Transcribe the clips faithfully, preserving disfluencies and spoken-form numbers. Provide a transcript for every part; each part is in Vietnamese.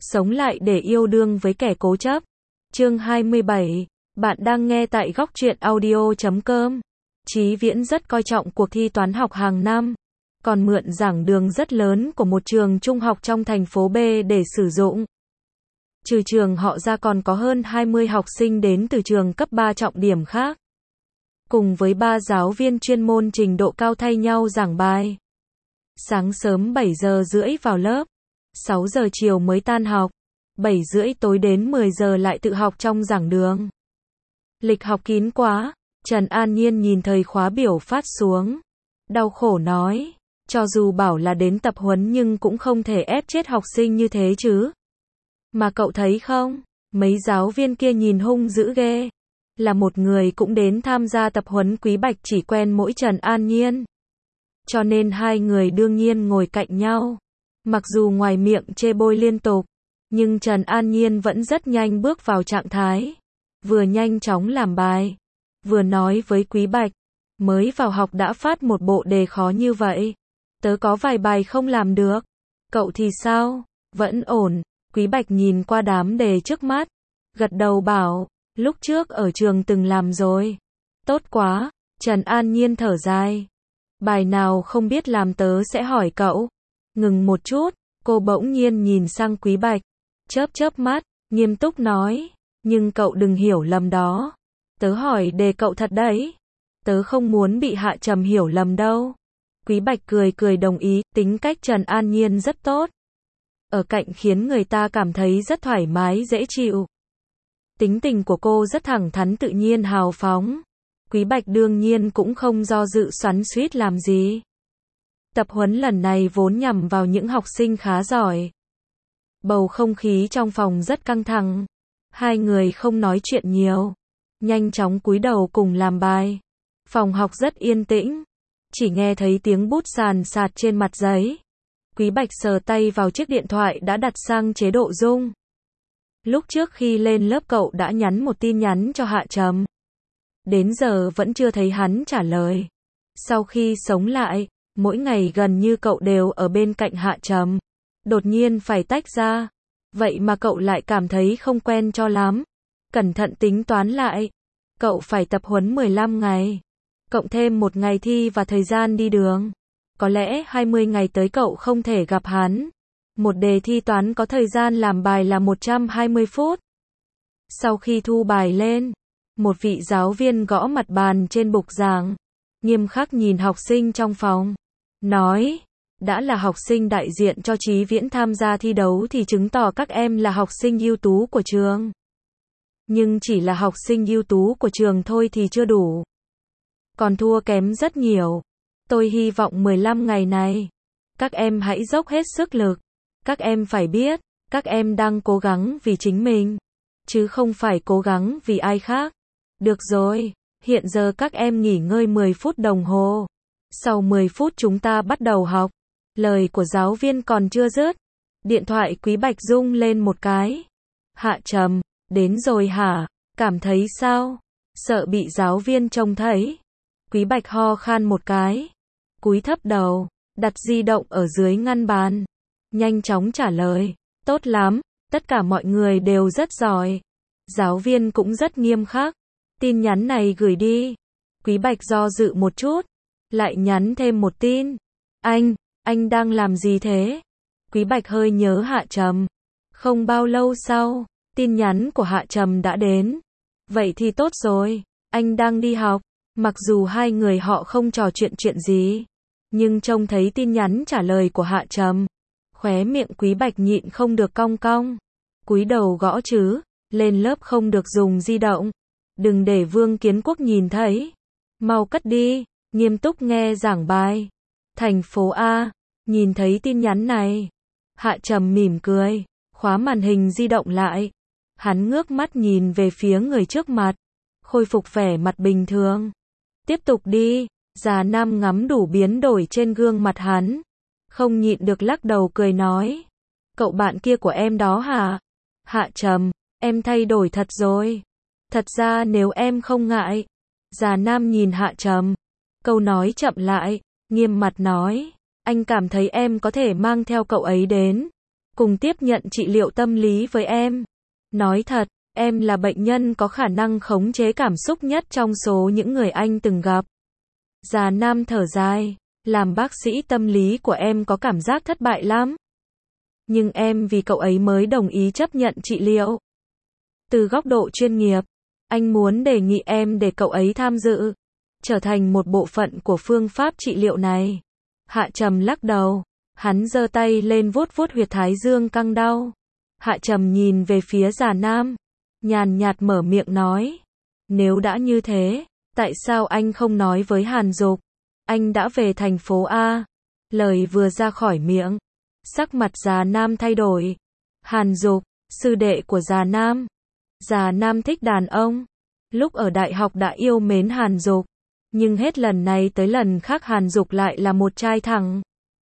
Sống lại để yêu đương với kẻ cố chấp. Chương hai mươi bảy. Bạn đang nghe tại góc truyện audio chấm com. Chí Viễn rất coi trọng cuộc thi toán học hàng năm, còn mượn giảng đường rất lớn của một trường trung học trong thành phố B để sử dụng. Trừ trường họ ra còn có hơn hai mươi học sinh đến từ trường cấp ba trọng điểm khác, cùng với ba giáo viên chuyên môn trình độ cao thay nhau giảng bài. Sáng sớm bảy giờ rưỡi vào lớp, sáu giờ chiều mới tan học, bảy rưỡi tối đến mười giờ lại tự học trong giảng đường. Lịch học kín quá, Trần An Nhiên nhìn thời khóa biểu phát xuống, đau khổ nói, cho dù bảo là đến tập huấn nhưng cũng không thể ép chết học sinh như thế chứ. Mà cậu thấy không, mấy giáo viên kia nhìn hung dữ ghê. Là một người cũng đến tham gia tập huấn, Quý Bạch chỉ quen mỗi Trần An Nhiên, cho nên hai người đương nhiên ngồi cạnh nhau. Mặc dù ngoài miệng chê bôi liên tục, nhưng Trần An Nhiên vẫn rất nhanh bước vào trạng thái, vừa nhanh chóng làm bài, vừa nói với Quý Bạch, mới vào học đã phát một bộ đề khó như vậy, tớ có vài bài không làm được, cậu thì sao? Vẫn ổn. Quý Bạch nhìn qua đám đề trước mắt, gật đầu bảo, lúc trước ở trường từng làm rồi. Tốt quá. Trần An Nhiên thở dài, bài nào không biết làm tớ sẽ hỏi cậu. Ngừng một chút, cô bỗng nhiên nhìn sang Quý Bạch, chớp chớp mắt, nghiêm túc nói, nhưng cậu đừng hiểu lầm đó. Tớ hỏi đề cậu thật đấy. Tớ không muốn bị Hạ Trầm hiểu lầm đâu. Quý Bạch cười cười đồng ý, tính cách Trần An Nhiên rất tốt. Ở cạnh khiến người ta cảm thấy rất thoải mái dễ chịu. Tính tình của cô rất thẳng thắn tự nhiên hào phóng. Quý Bạch đương nhiên cũng không do dự xoắn xuýt làm gì. Tập huấn lần này vốn nhằm vào những học sinh khá giỏi. Bầu không khí trong phòng rất căng thẳng. Hai người không nói chuyện nhiều, nhanh chóng cúi đầu cùng làm bài. Phòng học rất yên tĩnh, chỉ nghe thấy tiếng bút sàn sạt trên mặt giấy. Quý Bạch sờ tay vào chiếc điện thoại đã đặt sang chế độ rung. Lúc trước khi lên lớp cậu đã nhắn một tin nhắn cho Hạ Trầm, đến giờ vẫn chưa thấy hắn trả lời. Sau khi sống lại, mỗi ngày gần như cậu đều ở bên cạnh Hạ Trầm, đột nhiên phải tách ra, vậy mà cậu lại cảm thấy không quen cho lắm. Cẩn thận tính toán lại, cậu phải tập huấn mười lăm ngày, cộng thêm một ngày thi và thời gian đi đường, có lẽ hai mươi ngày tới cậu không thể gặp hắn. Một đề thi toán có thời gian làm bài là một trăm hai mươi phút. Sau khi thu bài lên, một vị giáo viên gõ mặt bàn trên bục giảng, nghiêm khắc nhìn học sinh trong phòng, nói, đã là học sinh đại diện cho Chí Viễn tham gia thi đấu thì chứng tỏ các em là học sinh ưu tú của trường. Nhưng chỉ là học sinh ưu tú của trường thôi thì chưa đủ, còn thua kém rất nhiều. Tôi hy vọng mười lăm ngày này, các em hãy dốc hết sức lực. Các em phải biết, các em đang cố gắng vì chính mình, chứ không phải cố gắng vì ai khác. Được rồi, hiện giờ các em nghỉ ngơi mười phút đồng hồ. Sau mười phút chúng ta bắt đầu học. Lời của giáo viên còn chưa dứt, điện thoại Quý Bạch rung lên một cái. Hạ Trầm, đến rồi hả? Cảm thấy sao? Sợ bị giáo viên trông thấy. Quý Bạch ho khan một cái, cúi thấp đầu, đặt di động ở dưới ngăn bàn, nhanh chóng trả lời, tốt lắm, tất cả mọi người đều rất giỏi. Giáo viên cũng rất nghiêm khắc. Tin nhắn này gửi đi. Quý Bạch do dự một chút, lại nhắn thêm một tin. Anh, anh đang làm gì thế? Quý Bạch hơi nhớ Hạ Trầm. Không bao lâu sau, tin nhắn của Hạ Trầm đã đến. Vậy thì tốt rồi, anh đang đi học. Mặc dù hai người họ không trò chuyện chuyện gì, nhưng trông thấy tin nhắn trả lời của Hạ Trầm, khóe miệng Quý Bạch nhịn không được cong cong. Cúi đầu gõ chứ, lên lớp không được dùng di động. Đừng để Vương Kiến Quốc nhìn thấy. Mau cất đi, nghiêm túc nghe giảng bài. Thành phố A, nhìn thấy tin nhắn này, Hạ Trầm mỉm cười, khóa màn hình di động lại. Hắn ngước mắt nhìn về phía người trước mặt, khôi phục vẻ mặt bình thường. Tiếp tục đi. Già Nam ngắm đủ biến đổi trên gương mặt hắn, không nhịn được lắc đầu cười nói, cậu bạn kia của em đó hả? Hạ Trầm, em thay đổi thật rồi. Thật ra nếu em không ngại. Già Nam nhìn Hạ Trầm, câu nói chậm lại, nghiêm mặt nói, anh cảm thấy em có thể mang theo cậu ấy đến cùng tiếp nhận trị liệu tâm lý với em. Nói thật, em là bệnh nhân có khả năng khống chế cảm xúc nhất trong số những người anh từng gặp. Già Nam thở dài, làm bác sĩ tâm lý của em có cảm giác thất bại lắm. Nhưng em vì cậu ấy mới đồng ý chấp nhận trị liệu. Từ góc độ chuyên nghiệp, anh muốn đề nghị em để cậu ấy tham dự, trở thành một bộ phận của phương pháp trị liệu này. Hạ Trầm lắc đầu, hắn giơ tay lên vuốt vuốt huyệt thái dương căng đau. Hạ Trầm nhìn về phía Già Nam, nhàn nhạt mở miệng nói, nếu đã như thế, tại sao anh không nói với Hàn Dục? Anh đã về thành phố A. Lời vừa ra khỏi miệng, sắc mặt Già Nam thay đổi. Hàn Dục, sư đệ của Già Nam. Già Nam thích đàn ông. Lúc ở đại học đã yêu mến Hàn Dục, nhưng hết lần này tới lần khác Hàn Dục lại là một trai thẳng.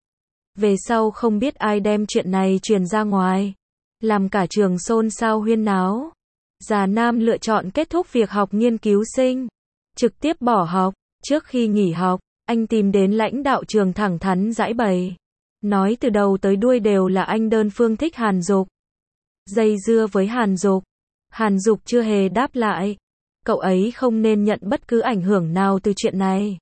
Về sau không biết ai đem chuyện này truyền ra ngoài, làm cả trường xôn xao huyên náo. Già Nam lựa chọn kết thúc việc học nghiên cứu sinh, trực tiếp bỏ học. Trước khi nghỉ học, anh tìm đến lãnh đạo trường thẳng thắn giải bày, nói từ đầu tới đuôi đều là anh đơn phương thích Hàn Dục. Dây dưa với Hàn Dục, Hàn Dục chưa hề đáp lại. Cậu ấy không nên nhận bất cứ ảnh hưởng nào từ chuyện này.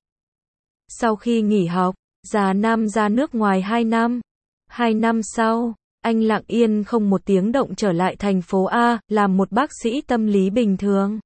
Sau khi nghỉ học, Già Nam ra nước ngoài hai năm. Hai năm sau, anh lặng yên không một tiếng động trở lại thành phố A, làm một bác sĩ tâm lý bình thường.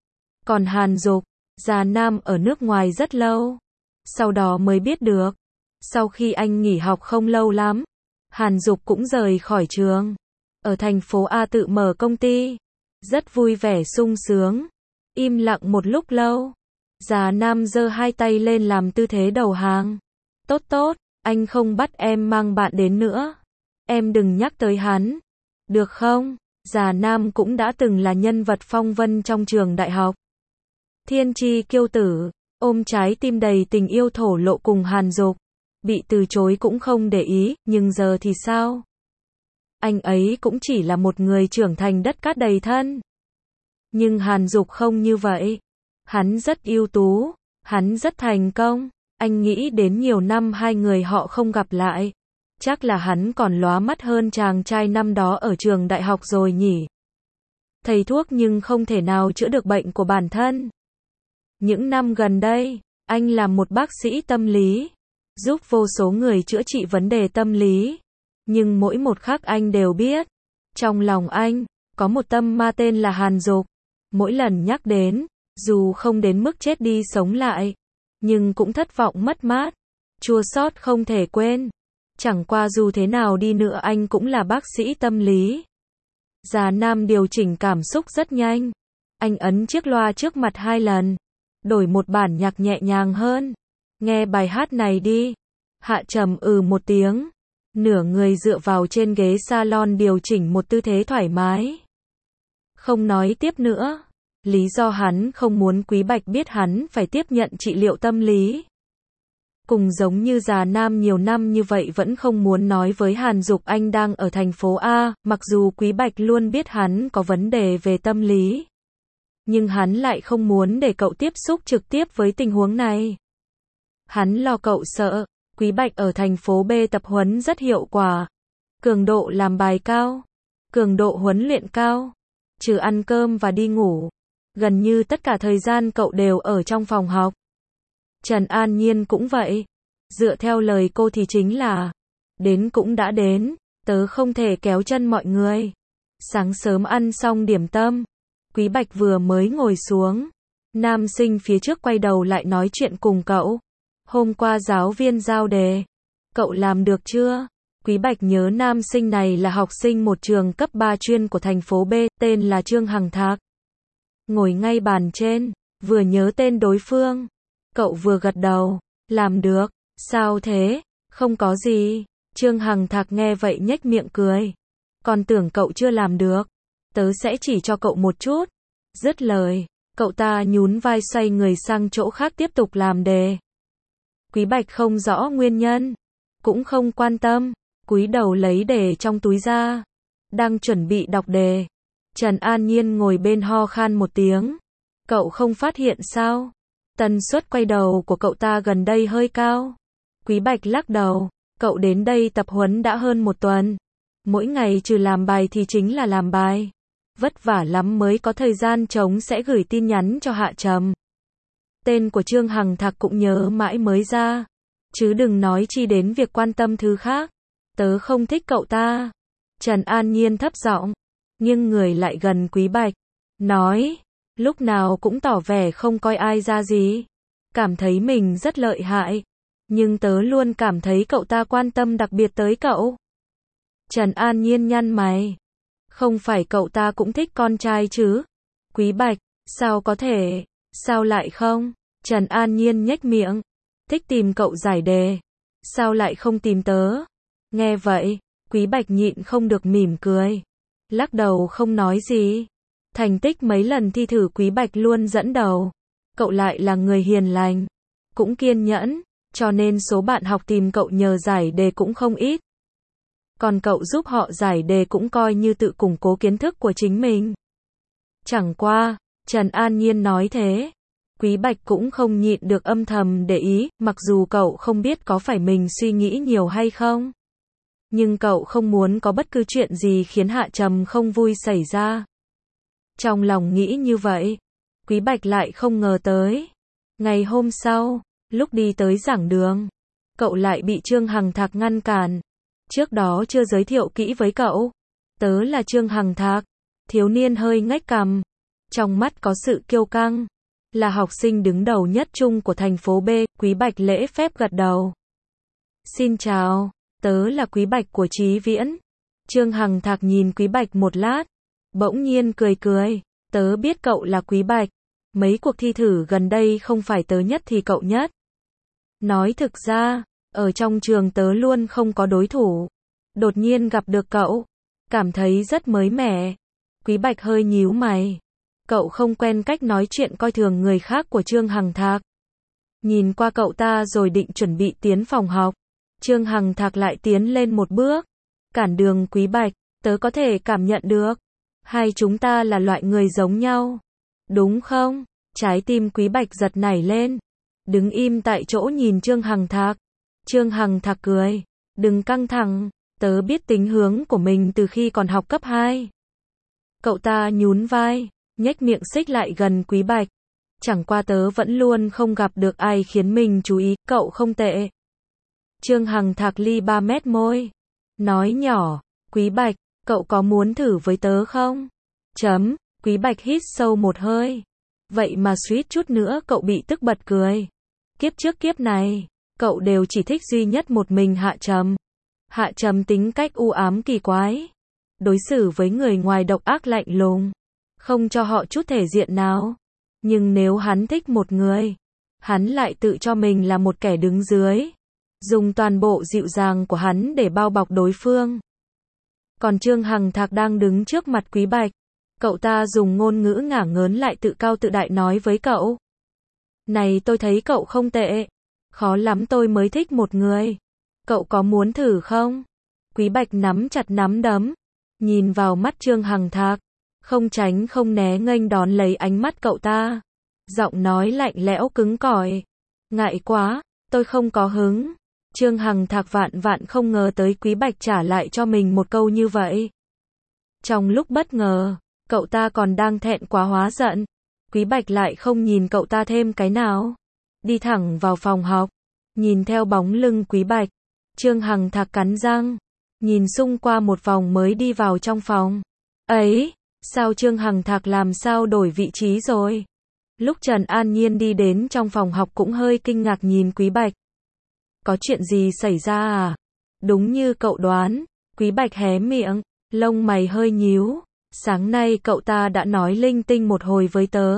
Còn Hàn Dục, Già Nam ở nước ngoài rất lâu. Sau đó mới biết được, sau khi anh nghỉ học không lâu lắm, Hàn Dục cũng rời khỏi trường, ở thành phố A tự mở công ty. Rất vui vẻ sung sướng. Im lặng một lúc lâu, Già Nam giơ hai tay lên làm tư thế đầu hàng. Tốt tốt, anh không bắt em mang bạn đến nữa. Em đừng nhắc tới hắn. Được không? Già Nam cũng đã từng là nhân vật phong vân trong trường đại học. Thiên tri kiêu tử, ôm trái tim đầy tình yêu thổ lộ cùng Hàn Dục. Bị từ chối cũng không để ý, nhưng giờ thì sao? Anh ấy cũng chỉ là một người trưởng thành đất cát đầy thân. Nhưng Hàn Dục không như vậy. Hắn rất ưu tú, hắn rất thành công. Anh nghĩ đến nhiều năm hai người họ không gặp lại, chắc là hắn còn lóa mắt hơn chàng trai năm đó ở trường đại học rồi nhỉ. Thầy thuốc nhưng không thể nào chữa được bệnh của bản thân. Những năm gần đây, anh là một bác sĩ tâm lý, giúp vô số người chữa trị vấn đề tâm lý. Nhưng mỗi một khắc anh đều biết, trong lòng anh, có một tâm ma tên là Hàn Dục. Mỗi lần nhắc đến, dù không đến mức chết đi sống lại, nhưng cũng thất vọng mất mát, chua xót không thể quên. Chẳng qua dù thế nào đi nữa anh cũng là bác sĩ tâm lý. Già Nam điều chỉnh cảm xúc rất nhanh. Anh ấn chiếc loa trước mặt hai lần, đổi một bản nhạc nhẹ nhàng hơn. Nghe bài hát này đi. Hạ Trầm ừ một tiếng, nửa người dựa vào trên ghế salon điều chỉnh một tư thế thoải mái. Không nói tiếp nữa. Lý do hắn không muốn Quý Bạch biết hắn phải tiếp nhận trị liệu tâm lý. Cùng giống như Già Nam nhiều năm như vậy vẫn không muốn nói với Hàn Dục anh đang ở thành phố A, mặc dù Quý Bạch luôn biết hắn có vấn đề về tâm lý. Nhưng hắn lại không muốn để cậu tiếp xúc trực tiếp với tình huống này. Hắn lo cậu sợ. Quý Bạch ở thành phố B tập huấn rất hiệu quả. Cường độ làm bài cao. Cường độ huấn luyện cao. Trừ ăn cơm và đi ngủ, gần như tất cả thời gian cậu đều ở trong phòng học. Trần An Nhiên cũng vậy. Dựa theo lời cô thì chính là, đến cũng đã đến, tớ không thể kéo chân mọi người. Sáng sớm ăn xong điểm tâm, Quý Bạch vừa mới ngồi xuống, nam sinh phía trước quay đầu lại nói chuyện cùng cậu. Hôm qua giáo viên giao đề, cậu làm được chưa? Quý Bạch nhớ nam sinh này là học sinh một trường cấp ba chuyên của thành phố B, tên là Trương Hằng Thạc. Ngồi ngay bàn trên, vừa nhớ tên đối phương. Cậu vừa gật đầu, làm được. Sao thế? Không có gì. Trương Hằng Thạc nghe vậy nhếch miệng cười. Còn tưởng cậu chưa làm được. Tớ sẽ chỉ cho cậu một chút. Dứt lời, cậu ta nhún vai xoay người sang chỗ khác tiếp tục làm đề. Quý Bạch không rõ nguyên nhân, cũng không quan tâm, cúi đầu lấy đề trong túi ra, đang chuẩn bị đọc đề. Trần An Nhiên ngồi bên ho khan một tiếng. Cậu không phát hiện sao? Tần suất quay đầu của cậu ta gần đây hơi cao. Quý Bạch lắc đầu. Cậu đến đây tập huấn đã hơn một tuần. Mỗi ngày trừ làm bài thì chính là làm bài. Vất vả lắm mới có thời gian trống sẽ gửi tin nhắn cho Hạ Trầm. Tên của Trương Hằng Thạc cũng nhớ mãi mới ra. Chứ đừng nói chi đến việc quan tâm thứ khác. Tớ không thích cậu ta. Trần An Nhiên thấp giọng, nhưng người lại gần Quý Bạch. Nói, lúc nào cũng tỏ vẻ không coi ai ra gì. Cảm thấy mình rất lợi hại. Nhưng tớ luôn cảm thấy cậu ta quan tâm đặc biệt tới cậu. Trần An Nhiên nhăn mày. Không phải cậu ta cũng thích con trai chứ? Quý Bạch, sao có thể? Sao lại không? Trần An Nhiên nhếch miệng. Thích tìm cậu giải đề. Sao lại không tìm tớ? Nghe vậy, Quý Bạch nhịn không được mỉm cười. Lắc đầu không nói gì. Thành tích mấy lần thi thử Quý Bạch luôn dẫn đầu. Cậu lại là người hiền lành, cũng kiên nhẫn, cho nên số bạn học tìm cậu nhờ giải đề cũng không ít. Còn cậu giúp họ giải đề cũng coi như tự củng cố kiến thức của chính mình. Chẳng qua, Trần An Nhiên nói thế. Quý Bạch cũng không nhịn được âm thầm để ý, mặc dù cậu không biết có phải mình suy nghĩ nhiều hay không. Nhưng cậu không muốn có bất cứ chuyện gì khiến Hạ Trầm không vui xảy ra. Trong lòng nghĩ như vậy, Quý Bạch lại không ngờ tới. Ngày hôm sau, lúc đi tới giảng đường, cậu lại bị Trương Hằng Thạc ngăn cản. Trước đó chưa giới thiệu kỹ với cậu. Tớ là Trương Hằng Thạc. Thiếu niên hơi ngách cằm. Trong mắt có sự kiêu căng. Là học sinh đứng đầu nhất trung của thành phố B. Quý Bạch lễ phép gật đầu. Xin chào, tớ là Quý Bạch của Chí Viễn. Trương Hằng Thạc nhìn Quý Bạch một lát. Bỗng nhiên cười cười. Tớ biết cậu là Quý Bạch. Mấy cuộc thi thử gần đây không phải tớ nhất thì cậu nhất. Nói thực ra, ở trong trường tớ luôn không có đối thủ. Đột nhiên gặp được cậu, cảm thấy rất mới mẻ. Quý Bạch hơi nhíu mày. Cậu không quen cách nói chuyện coi thường người khác của Trương Hằng Thạc. Nhìn qua cậu ta rồi định chuẩn bị tiến phòng học. Trương Hằng Thạc lại tiến lên một bước. Cản đường Quý Bạch, tớ có thể cảm nhận được. Hai chúng ta là loại người giống nhau. Đúng không? Trái tim Quý Bạch giật nảy lên. Đứng im tại chỗ nhìn Trương Hằng Thạc. Trương Hằng Thạc cười. Đừng căng thẳng, tớ biết tính hướng của mình từ khi còn học cấp hai. Cậu ta nhún vai, nhếch miệng xích lại gần Quý Bạch. Chẳng qua tớ vẫn luôn không gặp được ai khiến mình chú ý, cậu không tệ. Trương Hằng Thạc ly ba mét môi. Nói nhỏ, Quý Bạch, cậu có muốn thử với tớ không? Chấm, Quý Bạch hít sâu một hơi. Vậy mà suýt chút nữa cậu bị tức bật cười. Kiếp trước kiếp này, cậu đều chỉ thích duy nhất một mình Hạ Trầm. Hạ Trầm tính cách u ám kỳ quái. Đối xử với người ngoài độc ác lạnh lùng. Không cho họ chút thể diện nào. Nhưng nếu hắn thích một người, hắn lại tự cho mình là một kẻ đứng dưới. Dùng toàn bộ dịu dàng của hắn để bao bọc đối phương. Còn Trương Hằng Thạc đang đứng trước mặt Quý Bạch. Cậu ta dùng ngôn ngữ ngả ngớn lại tự cao tự đại nói với cậu. Này tôi thấy cậu không tệ. Khó lắm tôi mới thích một người. Cậu có muốn thử không? Quý Bạch nắm chặt nắm đấm. Nhìn vào mắt Trương Hằng Thạc. Không tránh không né nghênh đón lấy ánh mắt cậu ta. Giọng nói lạnh lẽo cứng cỏi. Ngại quá, tôi không có hứng. Trương Hằng Thạc vạn vạn không ngờ tới Quý Bạch trả lại cho mình một câu như vậy. Trong lúc bất ngờ, cậu ta còn đang thẹn quá hóa giận. Quý Bạch lại không nhìn cậu ta thêm cái nào. Đi thẳng vào phòng học. Nhìn theo bóng lưng Quý Bạch. Trương Hằng Thạc cắn răng. Nhìn xung qua một vòng mới đi vào trong phòng. Ấy, sao Trương Hằng Thạc làm sao đổi vị trí rồi? Lúc Trần An Nhiên đi đến trong phòng học cũng hơi kinh ngạc nhìn Quý Bạch. Có chuyện gì xảy ra à? Đúng như cậu đoán. Quý Bạch hé miệng, lông mày hơi nhíu. Sáng nay cậu ta đã nói linh tinh một hồi với tớ.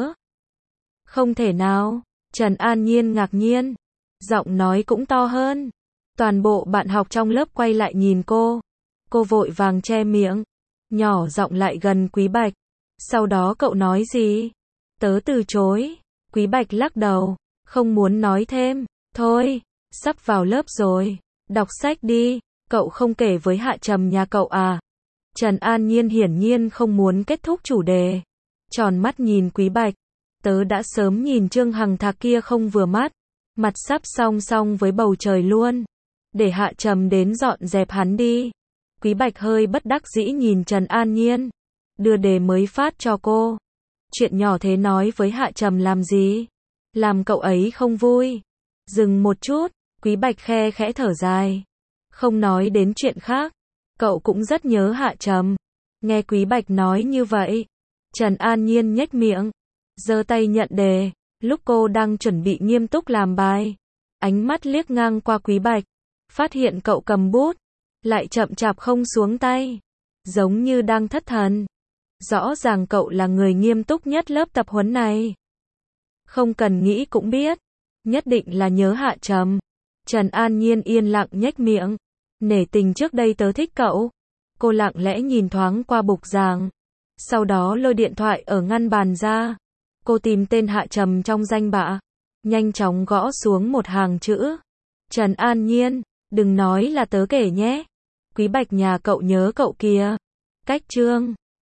Không thể nào. Trần An Nhiên ngạc nhiên. Giọng nói cũng to hơn. Toàn bộ bạn học trong lớp quay lại nhìn cô. Cô vội vàng che miệng. Nhỏ giọng lại gần Quý Bạch. Sau đó cậu nói gì? Tớ từ chối. Quý Bạch lắc đầu. Không muốn nói thêm. Thôi, sắp vào lớp rồi. Đọc sách đi. Cậu không kể với Hạ Trầm nhà cậu à? Trần An Nhiên hiển nhiên không muốn kết thúc chủ đề. Tròn mắt nhìn Quý Bạch. Tớ đã sớm nhìn Trương Hằng Thạc kia không vừa mắt. Mặt sắp song song với bầu trời luôn. Để Hạ Trầm đến dọn dẹp hắn đi. Quý Bạch hơi bất đắc dĩ nhìn Trần An Nhiên. Đưa đề mới phát cho cô. Chuyện nhỏ thế nói với Hạ Trầm làm gì? Làm cậu ấy không vui. Dừng một chút, Quý Bạch khe khẽ thở dài. Không nói đến chuyện khác. Cậu cũng rất nhớ Hạ Trầm. Nghe Quý Bạch nói như vậy, Trần An Nhiên nhếch miệng, giơ tay nhận đề. Lúc cô đang chuẩn bị nghiêm túc làm bài, ánh mắt liếc ngang qua Quý Bạch, phát hiện cậu cầm bút, lại chậm chạp không xuống tay, giống như đang thất thần. Rõ ràng cậu là người nghiêm túc nhất lớp tập huấn này. Không cần nghĩ cũng biết, nhất định là nhớ Hạ Trầm. Trần An Nhiên yên lặng nhếch miệng. Nể tình trước đây tớ thích cậu. Cô lặng lẽ nhìn thoáng qua bục giảng, sau đó lôi điện thoại ở ngăn bàn ra. Cô tìm tên Hạ Trầm trong danh bạ, nhanh chóng gõ xuống một hàng chữ. Trần An Nhiên, đừng nói là tớ kể nhé. Quý Bạch nhà cậu nhớ cậu kìa. Cách chương